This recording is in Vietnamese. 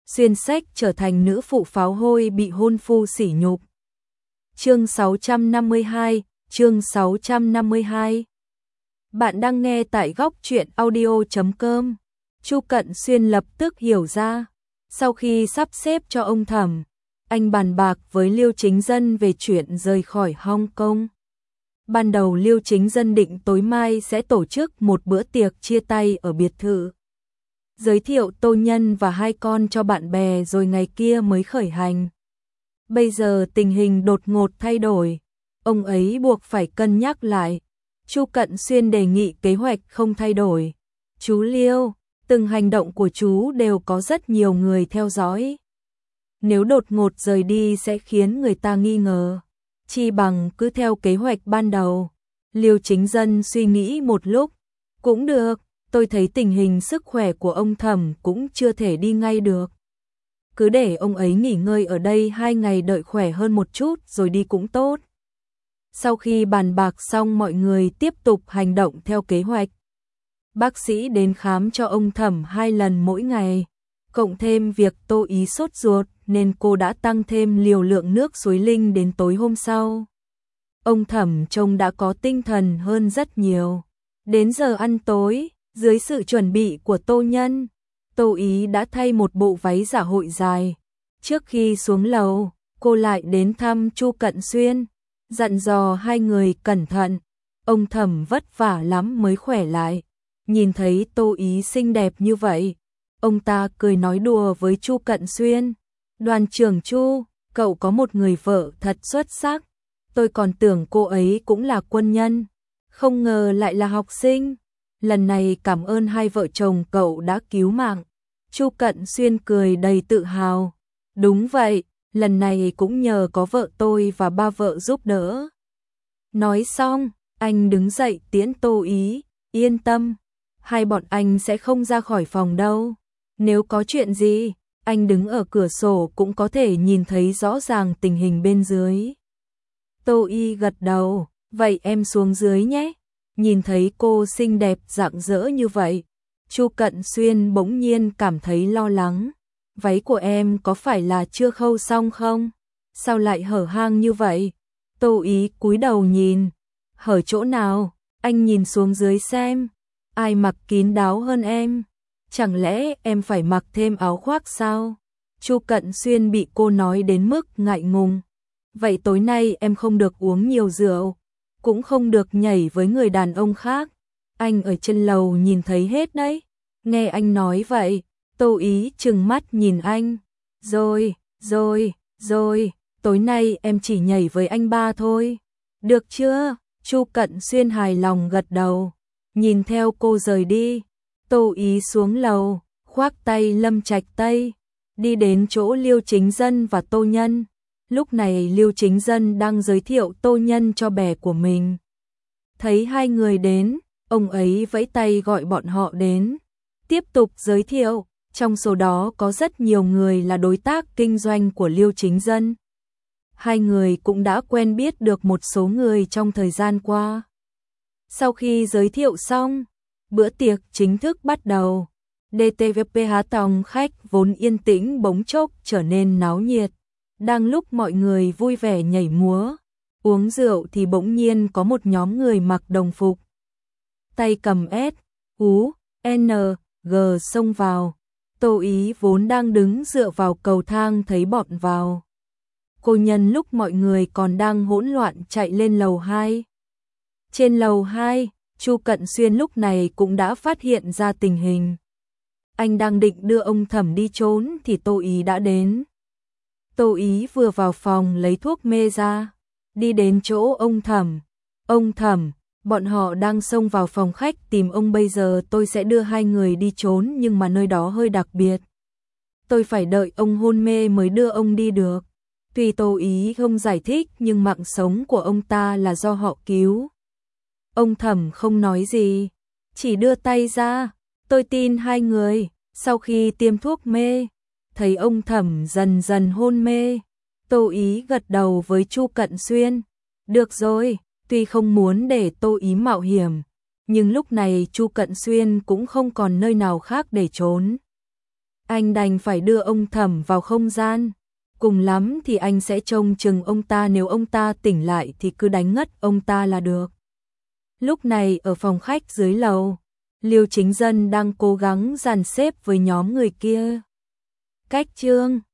xuyên sách trở thành nữ phụ pháo hôi bị hôn phu sỉ nhục. Chương 652, chương 652. Bạn đang nghe tại góc truyện audio.com. Chu Cận Xuyên lập tức hiểu ra, sau khi sắp xếp cho ông Thẩm, anh bàn bạc với Liêu Chính Dân về chuyện rời khỏi Hong Kong. Ban đầu Liêu Chính Dân định tối mai sẽ tổ chức một bữa tiệc chia tay ở biệt thự, giới thiệu Tô Nhân và hai con cho bạn bè rồi ngày kia mới khởi hành. Bây giờ tình hình đột ngột thay đổi, ông ấy buộc phải cân nhắc lại. Chu Cận Xuyên đề nghị kế hoạch không thay đổi. Chú Liêu, từng hành động của chú đều có rất nhiều người theo dõi. Nếu đột ngột rời đi sẽ khiến người ta nghi ngờ. Chi bằng cứ theo kế hoạch ban đầu. Liêu Chính Dân suy nghĩ một lúc. Cũng được, tôi thấy tình hình sức khỏe của ông Thẩm cũng chưa thể đi ngay được. Cứ để ông ấy nghỉ ngơi ở đây 2 ngày đợi khỏe hơn một chút rồi đi cũng tốt. Sau khi bàn bạc xong mọi người tiếp tục hành động theo kế hoạch. Bác sĩ đến khám cho ông Thẩm 2 lần mỗi ngày. Cộng thêm việc Tô Ý sốt ruột nên cô đã tăng thêm liều lượng nước suối linh đến tối hôm sau. Ông Thẩm trông đã có tinh thần hơn rất nhiều. Đến giờ ăn tối, dưới sự chuẩn bị của Tô Nhân, Tô Ý đã thay một bộ váy dạ hội dài. Trước khi xuống lầu, cô lại đến thăm Chu Cận Xuyên, dặn dò hai người cẩn thận. Ông Thẩm vất vả lắm mới khỏe lại. Nhìn thấy Tô Ý xinh đẹp như vậy, ông ta cười nói đùa với Chu Cận Xuyên. Đoàn trưởng Chu, cậu có một người vợ thật xuất sắc. Tôi còn tưởng cô ấy cũng là quân nhân, không ngờ lại là học sinh. Lần này cảm ơn hai vợ chồng cậu đã cứu mạng. Chu Cận Xuyên cười đầy tự hào. Đúng vậy, lần này cũng nhờ có vợ tôi và ba vợ giúp đỡ. Nói xong, anh đứng dậy tiễn Tô Ý. Yên tâm, hai bọn anh sẽ không ra khỏi phòng đâu. Nếu có chuyện gì, anh đứng ở cửa sổ cũng có thể nhìn thấy rõ ràng tình hình bên dưới. Tô Y gật đầu, vậy em xuống dưới nhé. Nhìn thấy cô xinh đẹp rạng rỡ như vậy, Chu Cận Xuyên bỗng nhiên cảm thấy lo lắng. Váy của em có phải là chưa khâu xong không? Sao lại hở hang như vậy? Tô Ý cúi đầu nhìn. Hở chỗ nào? Anh nhìn xuống dưới xem. Ai mặc kín đáo hơn em? Chẳng lẽ em phải mặc thêm áo khoác sao? Chu Cận Xuyên bị cô nói đến mức ngại ngùng. Vậy tối nay em không được uống nhiều rượu, cũng không được nhảy với người đàn ông khác. Anh ở trên lầu nhìn thấy hết đấy. Nghe anh nói vậy, Tô Ý trừng mắt nhìn anh. Rồi, tối nay em chỉ nhảy với anh ba thôi. Được chưa? Chu Cận Xuyên hài lòng gật đầu. Nhìn theo cô rời đi, Tô Ý xuống lầu, khoác tay Lâm Trạch Tây, đi đến chỗ Liêu Chính Dân và Tô Nhân. Lúc này Liêu Chính Dân đang giới thiệu Tô Nhân cho bè của mình. Thấy hai người đến, ông ấy vẫy tay gọi bọn họ đến. Tiếp tục giới thiệu, trong số đó có rất nhiều người là đối tác kinh doanh của Liêu Chính Dân. Hai người cũng đã quen biết được một số người trong thời gian qua. Sau khi giới thiệu xong, bữa tiệc chính thức bắt đầu. DTVP há tòng khách vốn yên tĩnh bỗng chốc trở nên náo nhiệt. Đang lúc mọi người vui vẻ nhảy múa, uống rượu thì bỗng nhiên có một nhóm người mặc đồng phục, tay cầm S, U, N, G xông vào. Tô Ý vốn đang đứng dựa vào cầu thang thấy bọn vào. Cô nhân lúc mọi người còn đang hỗn loạn chạy lên lầu 2. Trên lầu 2, Chu Cận Xuyên lúc này cũng đã phát hiện ra tình hình. Anh đang định đưa ông Thẩm đi trốn thì Tô Ý đã đến. Tô Ý vừa vào phòng lấy thuốc mê ra, đi đến chỗ ông Thẩm. Ông Thẩm, bọn họ đang xông vào phòng khách tìm ông, bây giờ tôi sẽ đưa hai người đi trốn nhưng mà nơi đó hơi đặc biệt. Tôi phải đợi ông hôn mê mới đưa ông đi được. Tuy Tô Ý không giải thích nhưng mạng sống của ông ta là do họ cứu. Ông Thẩm không nói gì, chỉ đưa tay ra. Tôi tin hai người. Sau khi tiêm thuốc mê, thấy ông Thẩm dần dần hôn mê, Tô Ý gật đầu với Chu Cận Xuyên. Được rồi, tuy không muốn để Tô Ý mạo hiểm, nhưng lúc này Chu Cận Xuyên cũng không còn nơi nào khác để trốn. Anh đành phải đưa ông Thẩm vào không gian. Cùng lắm thì anh sẽ trông chừng ông ta, nếu ông ta tỉnh lại thì cứ đánh ngất ông ta là được. Lúc này ở phòng khách dưới lầu, Liêu Chính Dân đang cố gắng dàn xếp với nhóm người kia. Cách Trương